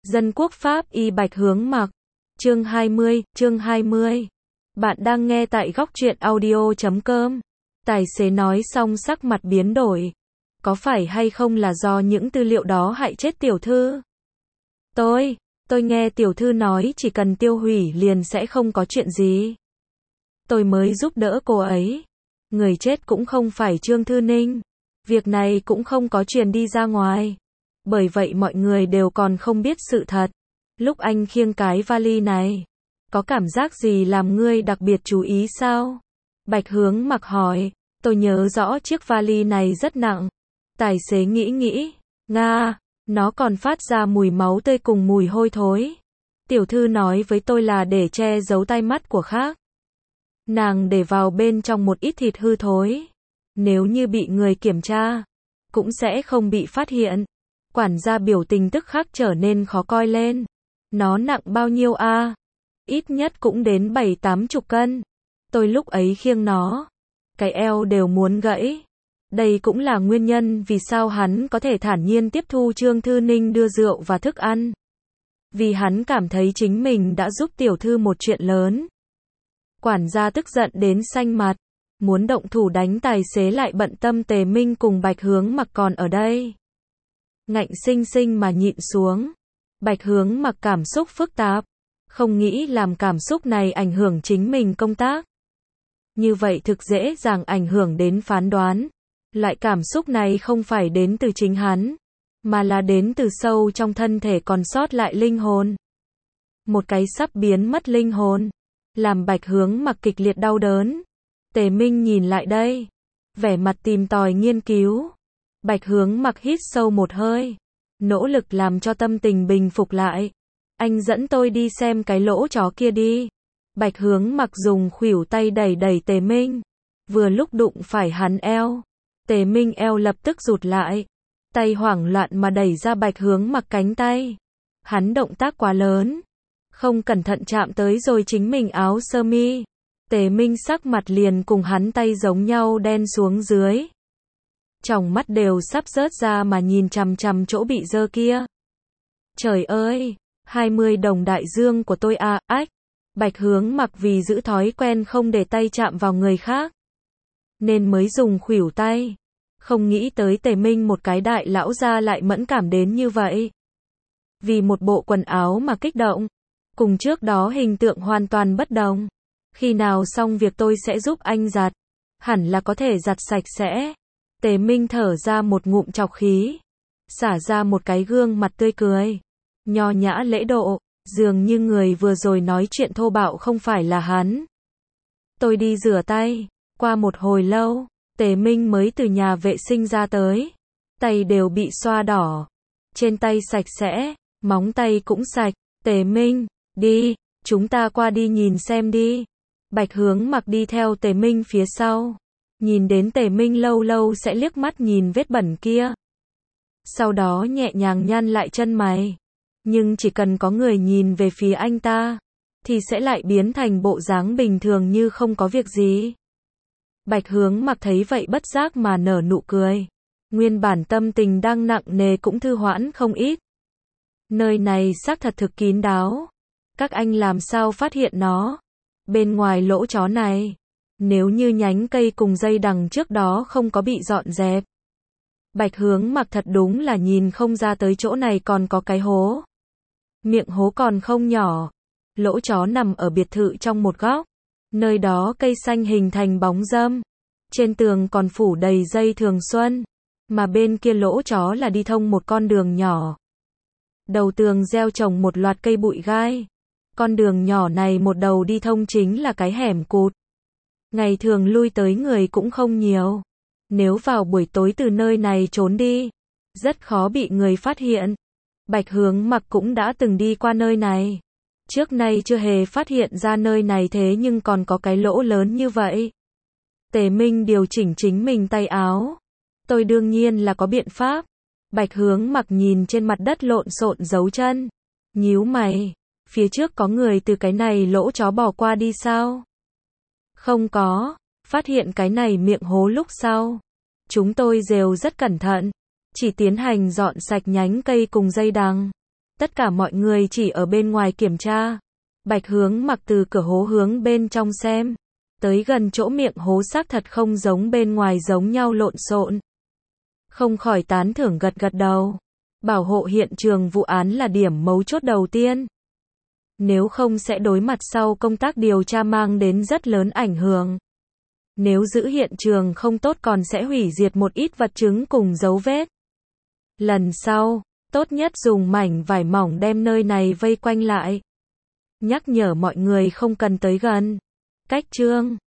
Dân quốc Pháp y Bạch Hướng Mặc. Chương 20. Bạn đang nghe tại góc truyện audio.com. Tài xế nói xong sắc mặt biến đổi. Có phải hay không là do những tư liệu đó hại chết tiểu thư? Tôi nghe tiểu thư nói chỉ cần tiêu hủy liền sẽ không có chuyện gì. Tôi mới giúp đỡ cô ấy. Người chết cũng không phải Trương Thư Ninh. Việc này cũng không có truyền đi ra ngoài. Bởi vậy mọi người đều còn không biết sự thật. Lúc anh khiêng cái vali này, có cảm giác gì làm ngươi đặc biệt chú ý sao? Bạch Hướng Mặc hỏi. Tôi nhớ rõ chiếc vali này rất nặng. Tài xế nghĩ. Nó còn phát ra mùi máu tươi cùng mùi hôi thối. Tiểu thư nói với tôi là để che giấu tai mắt của khác. Nàng để vào bên trong một ít thịt hư thối. Nếu như bị người kiểm tra, cũng sẽ không bị phát hiện. Quản gia biểu tình tức khắc trở nên khó coi lên. Nó nặng bao nhiêu a? Ít nhất cũng đến 7-80 cân. Tôi lúc ấy khiêng nó, cái eo đều muốn gãy. Đây cũng là nguyên nhân vì sao hắn có thể thản nhiên tiếp thu Trương Thư Ninh đưa rượu và thức ăn. Vì hắn cảm thấy chính mình đã giúp tiểu thư một chuyện lớn. Quản gia tức giận đến xanh mặt, muốn động thủ đánh tài xế lại bận tâm Tề Minh cùng Bạch Hướng Mặc còn ở đây. Ngạnh sinh sinh mà nhịn xuống. Bạch Hướng Mặc cảm xúc phức tạp, không nghĩ làm cảm xúc này ảnh hưởng chính mình công tác. Như vậy thực dễ dàng ảnh hưởng đến phán đoán. Loại cảm xúc này không phải đến từ chính hắn, mà là đến từ sâu trong thân thể còn sót lại linh hồn. Một cái sắp biến mất linh hồn, làm Bạch Hướng Mặc kịch liệt đau đớn. Tề Minh nhìn lại đây, vẻ mặt tìm tòi nghiên cứu. Bạch Hướng Mặc hít sâu một hơi, nỗ lực làm cho tâm tình bình phục lại. Anh dẫn tôi đi xem cái lỗ chó kia đi. Bạch Hướng Mặc dùng khuỷu tay đẩy Tề Minh, vừa lúc đụng phải hắn eo. Tề Minh eo lập tức rụt lại, tay hoảng loạn mà đẩy ra Bạch Hướng Mặc cánh tay. Hắn động tác quá lớn, không cẩn thận chạm tới rồi chính mình áo sơ mi. Tề Minh sắc mặt liền cùng hắn tay giống nhau đen xuống dưới. Tròng mắt đều sắp rớt ra mà nhìn chằm chằm chỗ bị dơ kia. Trời ơi, 20 đồng đại dương của tôi à, ách. Bạch Hướng Mặc vì giữ thói quen không để tay chạm vào người khác, nên mới dùng khuỷu tay. Không nghĩ tới Tề Minh một cái đại lão gia lại mẫn cảm đến như vậy. Vì một bộ quần áo mà kích động. Cùng trước đó hình tượng hoàn toàn bất đồng. Khi nào xong việc tôi sẽ giúp anh giặt. Hẳn là có thể giặt sạch sẽ. Tề Minh thở ra một ngụm trọc khí, xả ra một cái gương mặt tươi cười, nho nhã lễ độ, dường như người vừa rồi nói chuyện thô bạo không phải là hắn. Tôi đi rửa tay. Qua một hồi lâu, Tề Minh mới từ nhà vệ sinh ra tới. Tay đều bị xoa đỏ. Trên tay sạch sẽ, móng tay cũng sạch. Tề Minh, đi, chúng ta qua đi nhìn xem đi. Bạch Hướng Mặc đi theo Tề Minh phía sau. Nhìn đến Tề Minh lâu lâu sẽ liếc mắt nhìn vết bẩn kia. Sau đó nhẹ nhàng nhăn lại chân mày. Nhưng chỉ cần có người nhìn về phía anh ta, thì sẽ lại biến thành bộ dáng bình thường như không có việc gì. Bạch Hướng Mặc thấy vậy bất giác mà nở nụ cười. Nguyên bản tâm tình đang nặng nề cũng thư hoãn không ít. Nơi này xác thật thực kín đáo. Các anh làm sao phát hiện nó? Bên ngoài lỗ chó này, nếu như nhánh cây cùng dây đằng trước đó không có bị dọn dẹp. Bạch Hướng Mặc thật đúng là nhìn không ra tới chỗ này còn có cái hố. Miệng hố còn không nhỏ. Lỗ chó nằm ở biệt thự trong một góc. Nơi đó cây xanh hình thành bóng râm. Trên tường còn phủ đầy dây thường xuân. Mà bên kia lỗ chó là đi thông một con đường nhỏ. Đầu tường gieo trồng một loạt cây bụi gai. Con đường nhỏ này một đầu đi thông chính là cái hẻm cụt. Ngày thường lui tới người cũng không nhiều. Nếu vào buổi tối từ nơi này trốn đi, rất khó bị người phát hiện. Bạch Hướng Mặc cũng đã từng đi qua nơi này. Trước nay chưa hề phát hiện ra nơi này thế nhưng còn có cái lỗ lớn như vậy. Tề Minh điều chỉnh chính mình tay áo. Tôi đương nhiên là có biện pháp. Bạch Hướng Mặc nhìn trên mặt đất lộn xộn dấu chân. Nhíu mày. Phía trước có người từ cái này lỗ chó bỏ qua đi sao? Không có. Phát hiện cái này miệng hố lúc sau. Chúng tôi đều rất cẩn thận. Chỉ tiến hành dọn sạch nhánh cây cùng dây đằng. Tất cả mọi người chỉ ở bên ngoài kiểm tra. Bạch Hướng Mặc từ cửa hố hướng bên trong xem. Tới gần chỗ miệng hố xác thật không giống bên ngoài giống nhau lộn xộn. Không khỏi tán thưởng gật gật đầu. Bảo hộ hiện trường vụ án là điểm mấu chốt đầu tiên. Nếu không sẽ đối mặt sau công tác điều tra mang đến rất lớn ảnh hưởng. Nếu giữ hiện trường không tốt còn sẽ hủy diệt một ít vật chứng cùng dấu vết. Lần sau, tốt nhất dùng mảnh vải mỏng đem nơi này vây quanh lại. Nhắc nhở mọi người không cần tới gần. Cách chương